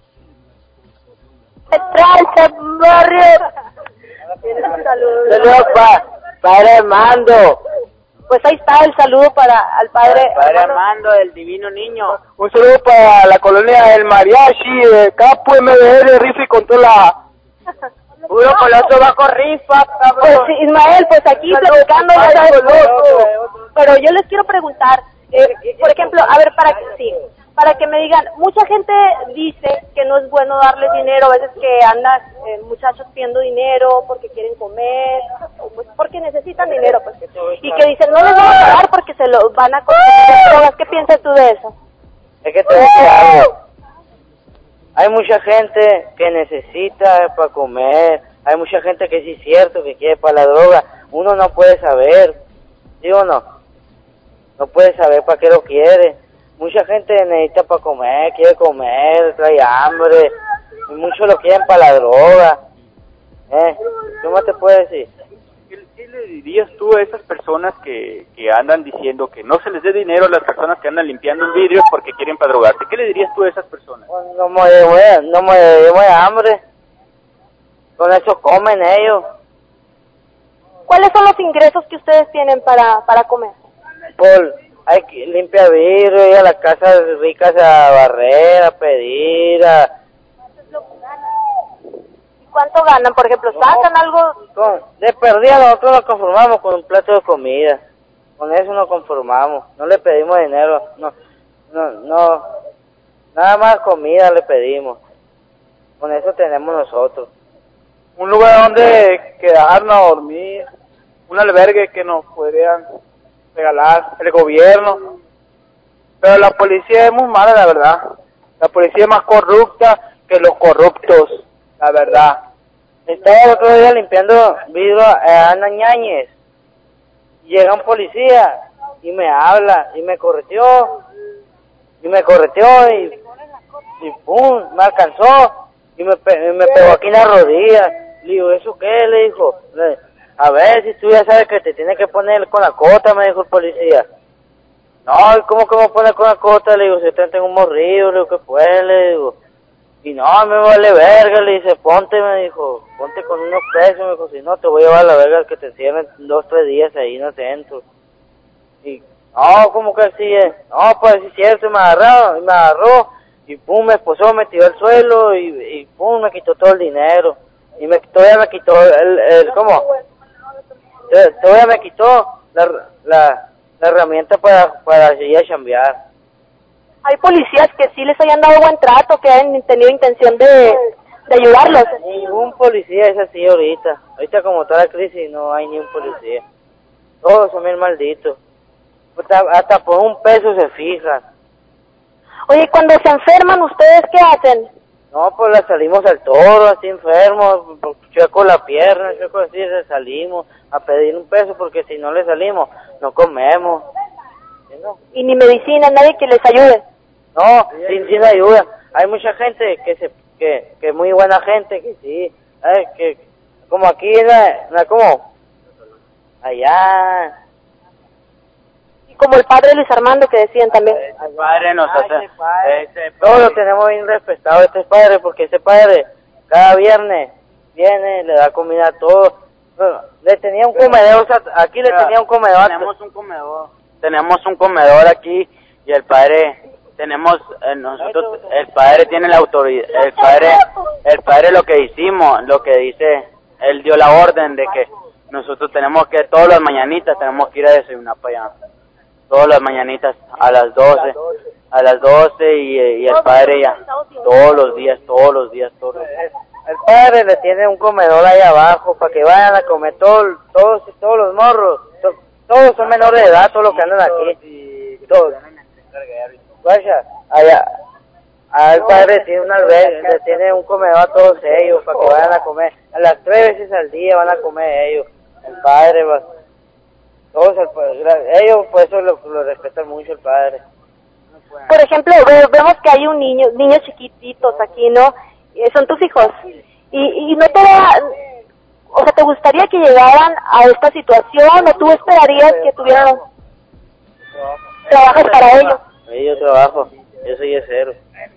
¡Trancha, barrio! Saludos. Saludos para padre Armando. Pues ahí está el saludo para al padre. Padre Armando, el divino niño. Un saludo para la colonia del Mariachi, de Capo, M D L, Rifa y con toda la... Puro coloso bajo rifa, cabrón. Pues sí, Ismael, pues aquí platicando ya sabes, pero yo les quiero preguntar, eh, por ejemplo, a ver, para que sí, para que me digan, mucha gente dice que no es bueno darles dinero, a veces que andan eh, muchachos pidiendo dinero porque quieren comer, o pues porque necesitan dinero, pues, y que dicen, no les van a pagar porque se lo van a conseguir. ¿Qué piensas tú de eso? Es que te voy a decir algo. Hay mucha gente que necesita para comer, hay mucha gente que sí es cierto que quiere para la droga. Uno no puede saber, ¿sí o no? No puede saber para qué lo quiere. Mucha gente necesita para comer, quiere comer, trae hambre, y muchos lo quieren para la droga. ¿Eh? ¿Qué más te puedo decir? ¿Qué le dirías tú a esas personas que, que andan diciendo que no se les dé dinero a las personas que andan limpiando vidrios porque quieren para drogarse? ¿Qué le dirías tú a esas personas? No me de, no me de hambre. Con eso comen ellos. ¿Cuáles son los ingresos que ustedes tienen para, para comer? Por, hay que limpiar vidrio, ir a las casas ricas a barrer, a pedir, a... ¿Cuánto ganan? Por ejemplo, ¿sacan algo? Con, de perdida nosotros nos conformamos con un plato de comida. Con eso nos conformamos. No le pedimos dinero. No, no, no. Nada más comida le pedimos. Con eso tenemos nosotros. Un lugar donde quedarnos a dormir. Un albergue que nos podrían regalar el gobierno. Pero la policía es muy mala, la verdad. La policía es más corrupta que los corruptos, la verdad. Estaba el otro día limpiando vidrio a Ana Ñañez. Llega un policía y me habla y me correteó. Y me correteó y, y pum, me alcanzó. Y me, pe me pegó aquí en la rodilla. Le digo, ¿eso qué? Le dijo. Le, a ver, si tú ya sabes que te tienes que poner con la cota, me dijo el policía. No, ¿cómo que me pone con la cota? Le digo, si te tengo un morrido, le digo, ¿qué fue? Le digo. Y no, me vale verga, le dice, ponte, me dijo, ponte con unos pesos, me dijo, si no, te voy a llevar a la verga que te cierren dos, tres días ahí en el centro. Y, no, ¿cómo que así es? No, pues sí es cierto, me agarró, me agarró, y pum, me esposó, me tiró al suelo, y, y pum, me quitó todo el dinero. Y me, todavía me quitó el, el ¿cómo? Todavía me quitó la, la, la herramienta para, para ir a chambear. Hay policías que sí les hayan dado buen trato, que han tenido intención de, de ayudarlos. Ningún policía es así ahorita. Ahorita como está la crisis no hay ni un policía. Todos son bien malditos. Hasta, hasta por un peso se fijan. Oye, cuando se enferman, ¿ustedes qué hacen? No, pues la salimos al toro, así enfermos, chueco la pierna, chueco así, le salimos a pedir un peso porque si no le salimos, no comemos. ¿Sí, no? Y ni medicina, nadie que les ayude. No, sin, sin ayuda. Hay mucha gente que se, que, que muy buena gente, que sí, ay, que como aquí en la, en la como allá. Y como el padre Luis Armando que decían también. El padre nos hace, ese padre. ese Todos lo tenemos bien respetado, este padre, porque ese padre cada viernes viene, le da comida a todos. Bueno, le tenía un comedor, o sea, aquí le tenía un comedor. Tenemos un comedor. Tenemos un comedor aquí y el padre tenemos eh, nosotros el padre tiene la autoridad, el padre el padre lo que hicimos, lo que dice, él dio la orden de que nosotros tenemos que todas las mañanitas tenemos que ir a desayunar para allá. Todas las mañanitas a las doce, a las doce y, y el padre ya todos los días, todos los días, todos los días. El padre le tiene un comedor ahí abajo para que vayan a comer todos, todos, todos los morros. todos son menores de edad, todos los que andan aquí, todos. Vaya, allá, al padre tiene un albergue, tiene un comedor a todos ellos para que vayan a comer, a las tres veces al día van a comer ellos, el padre, va, todos, el, ellos por eso lo, lo respetan mucho el padre. Por ejemplo, ve- vemos que hay un niño, niños chiquititos aquí, ¿no? Eh, son tus hijos, y, y no te da, o sea, ¿te gustaría que llegaran a esta situación o tú esperarías que tuvieran trabajas para ellos? Sí, yo trabajo, yo soy yesero.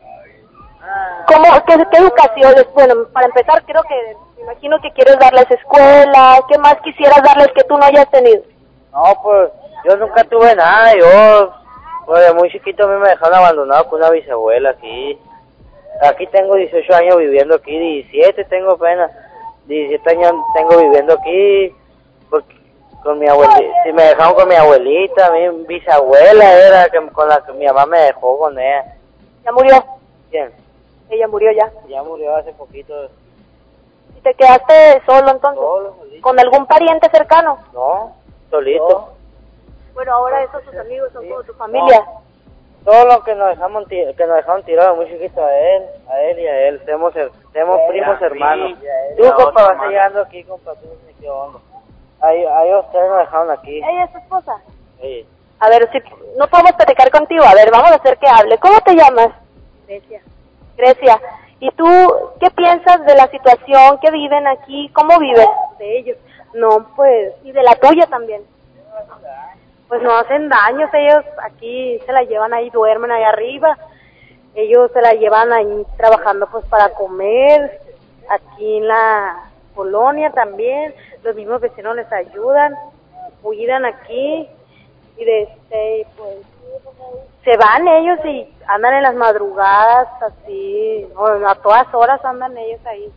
¿Cómo, qué, qué educación? Bueno, para empezar, creo que, me imagino que quieres darles escuela, ¿qué más quisieras darles que tú no hayas tenido? No, pues, yo nunca tuve nada, yo, pues, de muy chiquito a mí me dejaron abandonado con una bisabuela aquí. Aquí tengo dieciocho años viviendo aquí, diecisiete tengo apenas, diecisiete años tengo viviendo aquí, porque con mi abuelita, si me dejaron con mi abuelita, mi bisabuela era que con la que mi mamá me dejó con ella. ¿Ya murió? ¿Quién? Ella murió ya. Ya murió hace poquito. ¿Y te quedaste solo entonces? Solo, solito. ¿Con algún pariente cercano? No, solito. Bueno, ahora esos tus amigos son como tu familia. No. Todo lo que nos dejamos que nos dejaron tirado muy chiquito a él, a él y a él, tenemos tenemos primos hermanos. Tú, compa, vas llegando aquí, compa, tú, ¿qué onda? Ahí, ahí ustedes nos dejaron aquí. ¿Ella es tu esposa? Sí. A ver, si no podemos platicar contigo, a ver, vamos a hacer que hable. ¿Cómo te llamas? Grecia. Grecia. ¿Y tú qué piensas de la situación que viven aquí? ¿Cómo vives? De ellos. No, pues, y de la tuya también. Pues no hacen daños, ellos aquí se la llevan ahí, duermen ahí arriba. Ellos se la llevan ahí trabajando pues para comer. Aquí en la colonia también, los mismos vecinos les ayudan, cuidan aquí. Y de este, pues, se van ellos y andan en las madrugadas, así, o a todas horas andan ellos ahí.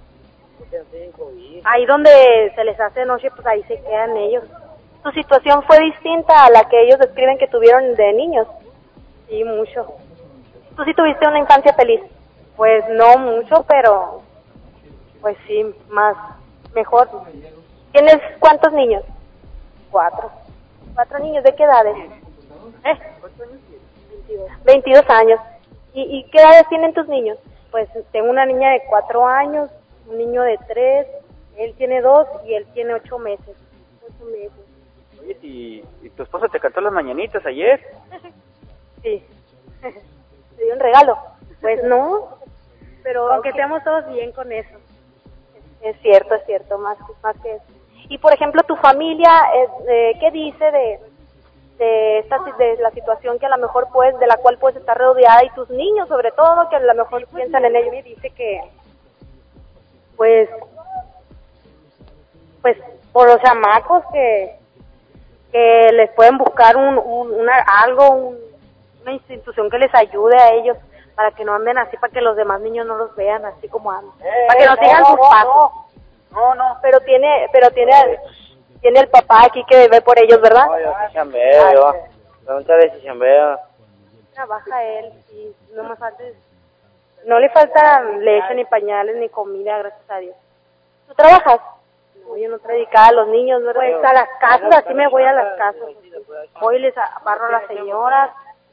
Ahí donde se les hace noche, pues ahí se quedan ellos. ¿Tu situación fue distinta a la que ellos describen que tuvieron de niños? Sí, mucho. ¿Tú sí tuviste una infancia feliz? Pues no mucho, pero pues sí, más, mejor. ¿Tienes cuántos niños? Cuatro. ¿Cuatro niños? ¿De qué edades? ¿Eh? veintidós años. ¿Y, ¿Y qué edades tienen tus niños? Pues tengo una niña de cuatro años, un niño de tres, él tiene dos y él tiene ocho meses. Ocho meses. Oye, ¿y, ¿y tu esposa te cantó las mañanitas ayer? Sí. ¿Te dio un regalo? Pues no, pero aunque estemos todos bien con eso. Es cierto, es cierto, más, más que eso. Y por ejemplo, tu familia, eh, ¿qué dice de de esta de la situación que a lo mejor pues de la cual puedes estar rodeada, y tus niños sobre todo que a lo mejor piensan en ello? Me dice que pues pues por los chamacos que que les pueden buscar un, un una algo un, una institución que les ayude a ellos para que no anden así, para que los demás niños no los vean así como andan, eh, para que no sigan no, sus no, pasos. No, no, pero tiene pero tiene tiene el papá aquí que ve por ellos, ¿verdad? No, yo sí chambeo, yo. Pregúntale si chambeo. Trabaja él y no me falta, no le falta leche, ni pañales, ni comida, gracias a Dios. ¿Tú trabajas? No, yo no predicaba a los niños, ¿no? Pues a las casas, así me voy a las casas. Voy y les barro a las señoras.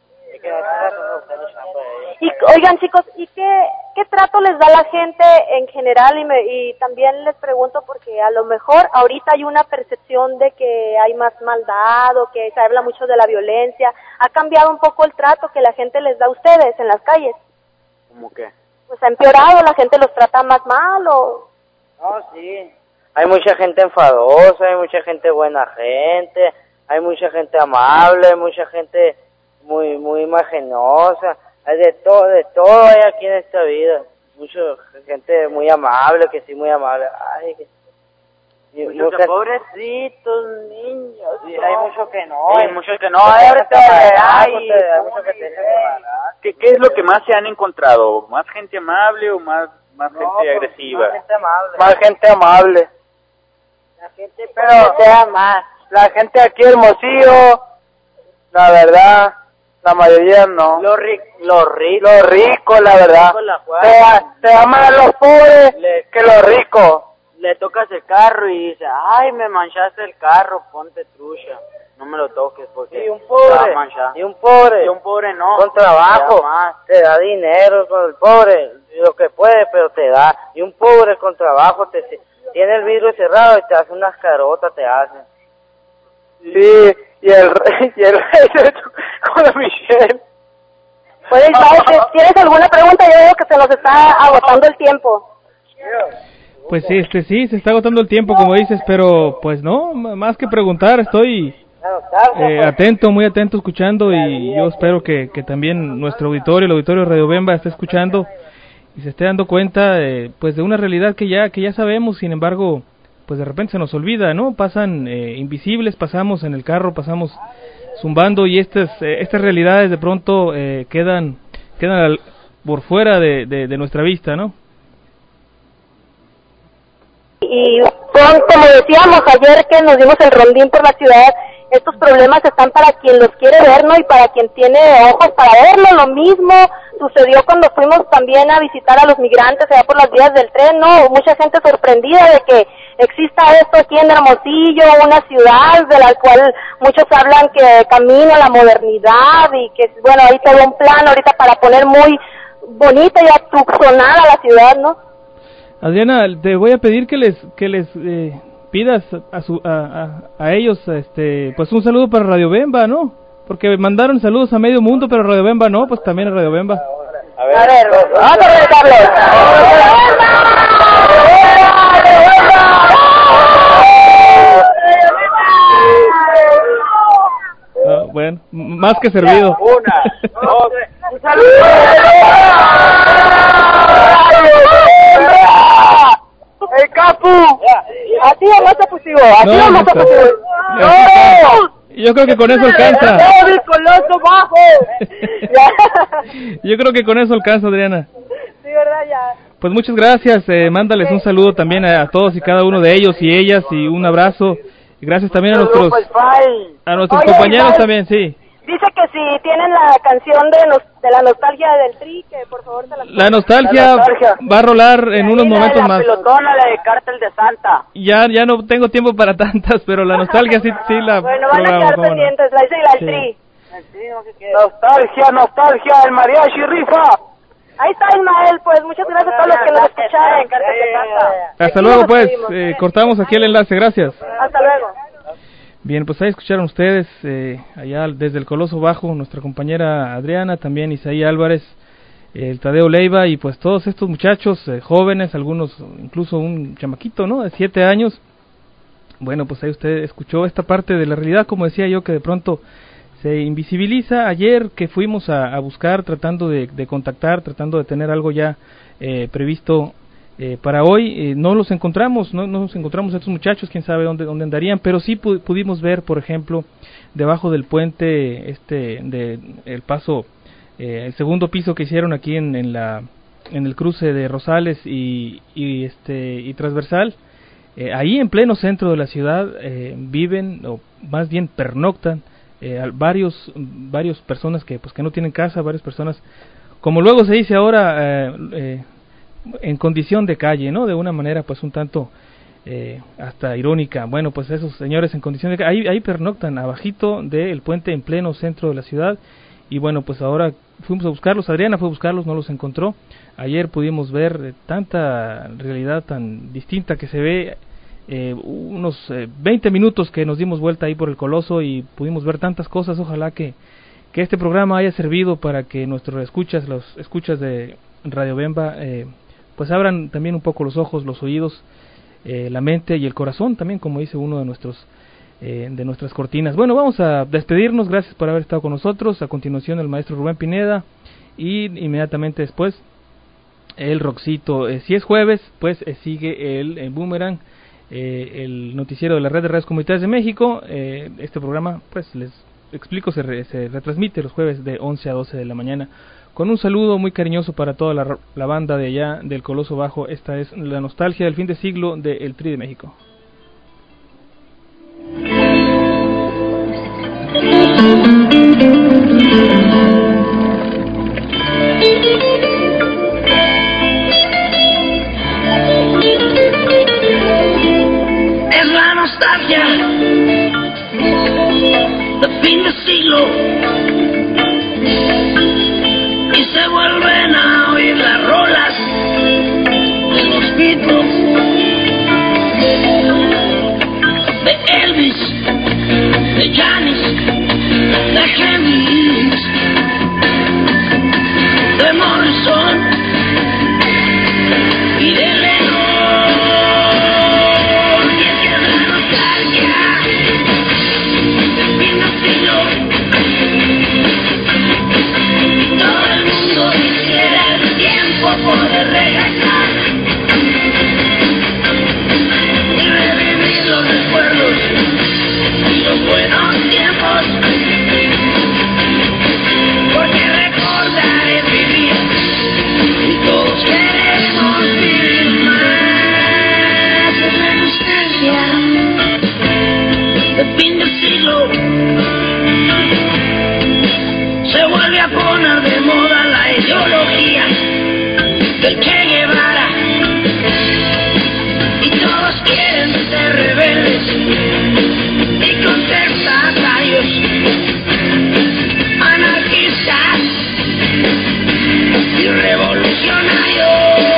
Y oigan, chicos, ¿y qué qué trato les da la gente en general? Y, me, y también les pregunto porque a lo mejor ahorita hay una percepción de que hay más maldad o que se habla mucho de la violencia. ¿Ha cambiado un poco el trato que la gente les da a ustedes en las calles? ¿Cómo qué? Pues ha empeorado, la gente los trata más mal o... No, sí. Hay mucha gente enfadosa, hay mucha gente buena gente, hay mucha gente amable, hay mucha gente muy muy imaginosa, hay de todo, de todo hay aquí en esta vida. Mucha gente muy amable, que sí, muy amable. Ay, que... Y, muchos que... pobrecitos niños, sí, hay mucho que no, hay, hay mucho que no, hay, hay, hay, hay, hay mucho que te... ¿Qué, ¿Qué es lo que más se han encontrado? ¿Más gente amable o más más no, gente agresiva? Más gente amable. Más gente amable. La gente, pero sea más. La gente aquí Hermosillo, la verdad, la mayoría no. Los ricos, los ricos, los ricos, la verdad. La te, te aman a los pobres le, que los ricos. le tocas el carro y dice, ay, me manchaste el carro, ponte trucha, no me lo toques porque y un pobre, y un pobre, y un pobre no, con trabajo, te da dinero, con el pobre, lo que puede, pero te da, y un pobre con trabajo te tiene el vidrio cerrado y te hace unas carotas, te hacen. Sí, y el rey, y el rey con la Michelle. Pues Ismael, si tienes alguna pregunta, yo veo que se nos está agotando el tiempo. Pues sí, este sí, se está agotando el tiempo, como dices, pero pues no, más que preguntar, estoy eh, atento, muy atento, escuchando, y yo espero que, que también nuestro auditorio, el auditorio de Radio Bemba, esté escuchando y se esté dando cuenta, eh, pues de una realidad que ya que ya sabemos, sin embargo, pues de repente se nos olvida, ¿no? Pasan eh, invisibles, pasamos en el carro, pasamos zumbando, y estas eh, estas realidades de pronto eh, quedan quedan al, por fuera de, de, de nuestra vista, ¿no? Y son, como decíamos ayer que nos dimos el rondín por la ciudad, estos problemas están para quien los quiere ver, ¿no? Y para quien tiene ojos para verlo. Lo mismo sucedió cuando fuimos también a visitar a los migrantes allá por las vías del tren, ¿no? Mucha gente sorprendida de que exista esto aquí en Hermosillo, una ciudad de la cual muchos hablan que camino a la modernidad y que, bueno, ahí todo un plan ahorita para poner muy bonita y atuxonada la ciudad, ¿no? Adriana, te voy a pedir que les que les eh, pidas a, su, a, a, a ellos este pues un saludo para Radio Bemba, ¿no? Porque mandaron saludos a medio mundo, pero Radio Bemba no, pues también a Radio Bemba. A ver, a ver, vamos a ver, Carlos. Ah, bueno, más que servido. Una, dos, un saludo. ¡El Capu! ¿A ti o más efusivo? ¿A ti o más efusivo? ¡No! Yo creo que con eso alcanza. ¡El coloso bajo! Yo creo que con eso alcanza, Adriana. Sí, ¿verdad? Ya. Pues muchas gracias, eh, mándales un saludo también a, a todos y cada uno de ellos y ellas, y un abrazo. Y gracias también a nuestros a nuestros Oye, compañeros Ismael, también, sí. Dice que si tienen la canción de, nos, de la nostalgia del Tri, que por favor se la... La nostalgia, la nostalgia va a rolar en unos momentos la más. Pelotona, la de Cártel de Santa. Ya ya no tengo tiempo para tantas, pero la nostalgia sí, sí la Bueno, van a quedar pendientes, no. La dice y la del sí. Tri. Nostalgia, nostalgia, el mariachi rifa. Ahí está Ismael, pues muchas gracias a todos los que nos escucharon. Hasta luego, pues, eh, cortamos aquí el enlace, gracias. Hasta luego. Bien, pues ahí escucharon ustedes, eh, allá desde el Coloso Bajo, nuestra compañera Adriana, también Isaí Álvarez, eh, el Tadeo Leiva, y pues todos estos muchachos eh, jóvenes, algunos, incluso un chamaquito, ¿no?, de siete años. Bueno, pues ahí usted escuchó esta parte de la realidad, como decía yo, que de pronto se invisibiliza. Ayer que fuimos a, a buscar, tratando de, de contactar, tratando de tener algo ya eh, previsto eh, para hoy, eh, no los encontramos, no, no nos encontramos a estos muchachos, quién sabe dónde, dónde andarían, pero sí pu pudimos ver, por ejemplo, debajo del puente, este, de el paso, eh, el segundo piso que hicieron aquí en, en la, en el cruce de Rosales y, y este, y Transversal, eh, ahí en pleno centro de la ciudad, eh, viven, o más bien pernoctan, eh, varios, varios personas que, pues, que no tienen casa, varias personas, como luego se dice ahora, eh, eh, en condición de calle, ¿no? De una manera pues un tanto eh, hasta irónica. Bueno, pues esos señores en condición de calle, ahí, ahí pernoctan abajito del puente en pleno centro de la ciudad. Y bueno, pues ahora fuimos a buscarlos, Adriana fue a buscarlos, no los encontró. Ayer pudimos ver eh, tanta realidad tan distinta que se ve, eh, unos eh, veinte minutos que nos dimos vuelta ahí por el Coloso y pudimos ver tantas cosas. Ojalá que, que este programa haya servido para que nuestros escuchas, los escuchas de Radio Bemba, eh, pues abran también un poco los ojos, los oídos, eh, la mente y el corazón también, como dice uno de nuestros eh, de nuestras cortinas. Bueno, vamos a despedirnos, gracias por haber estado con nosotros. A continuación el maestro Rubén Pineda y inmediatamente después el Roxito. Eh, si es jueves, pues eh, sigue el, el Boomerang, eh, el noticiero de la Red de Redes Comunitarias de México. Eh, este programa, pues les explico, se, re, se retransmite los jueves de once a doce de la mañana. Con un saludo muy cariñoso para toda la, la banda de allá del Coloso Bajo. Esta es la nostalgia del fin de siglo de El Tri de México. nostalgia de fin de siglo y se vuelven a oír las rolas de los Beatles, de Elvis, de Janis, de Hendrix, de Morrison y de Lennon. Y es que la nostalgia de fin de siglo y todo el mundo quisiera el tiempo poder regresar y revivir los recuerdos y los buenos tiempos, porque recordar es vivir y todos queremos vivir más. Es la nostalgia de fin de siglo, se vuelve a poner de moda la ideología del Che Guevara y todos quieren ser rebeldes y contestatarios, anarquistas y revolucionarios.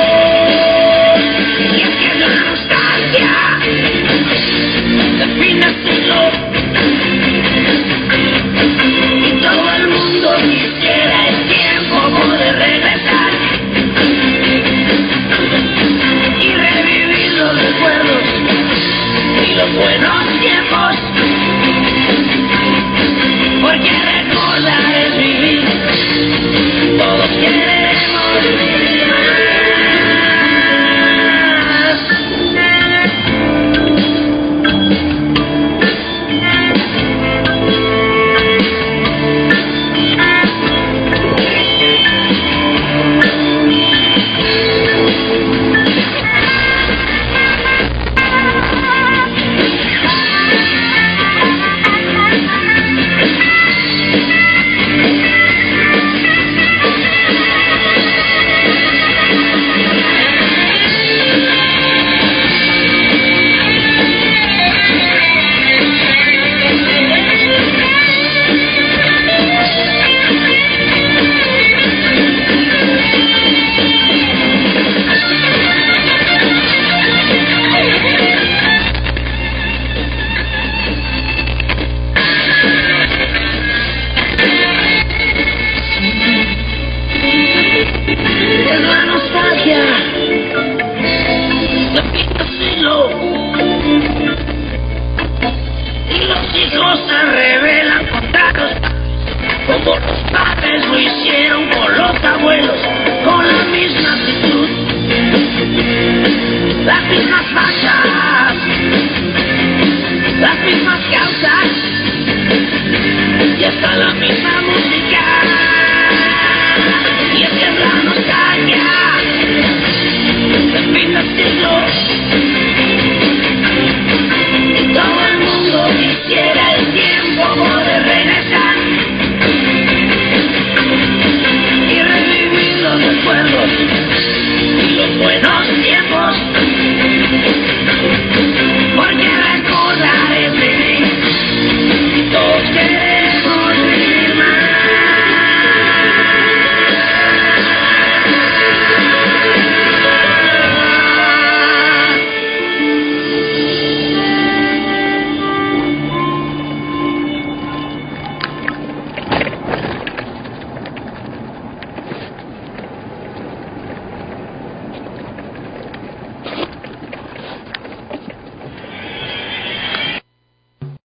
Y es que es la nostalgia de fin de siglo y todo el mundo quisiera el tiempo poder regresar y revivir los recuerdos y los buenos tiempos, porque recordar es vivir, todos queremos vivir más. Como los padres lo hicieron con los abuelos, con la misma actitud, las mismas fachas, las mismas causas y hasta la misma música. Y es que es la nostalgia de fin de siglo y todo el mundo quisiera el tiempo poder regresar y revivir los recuerdos y los buenos tiempos,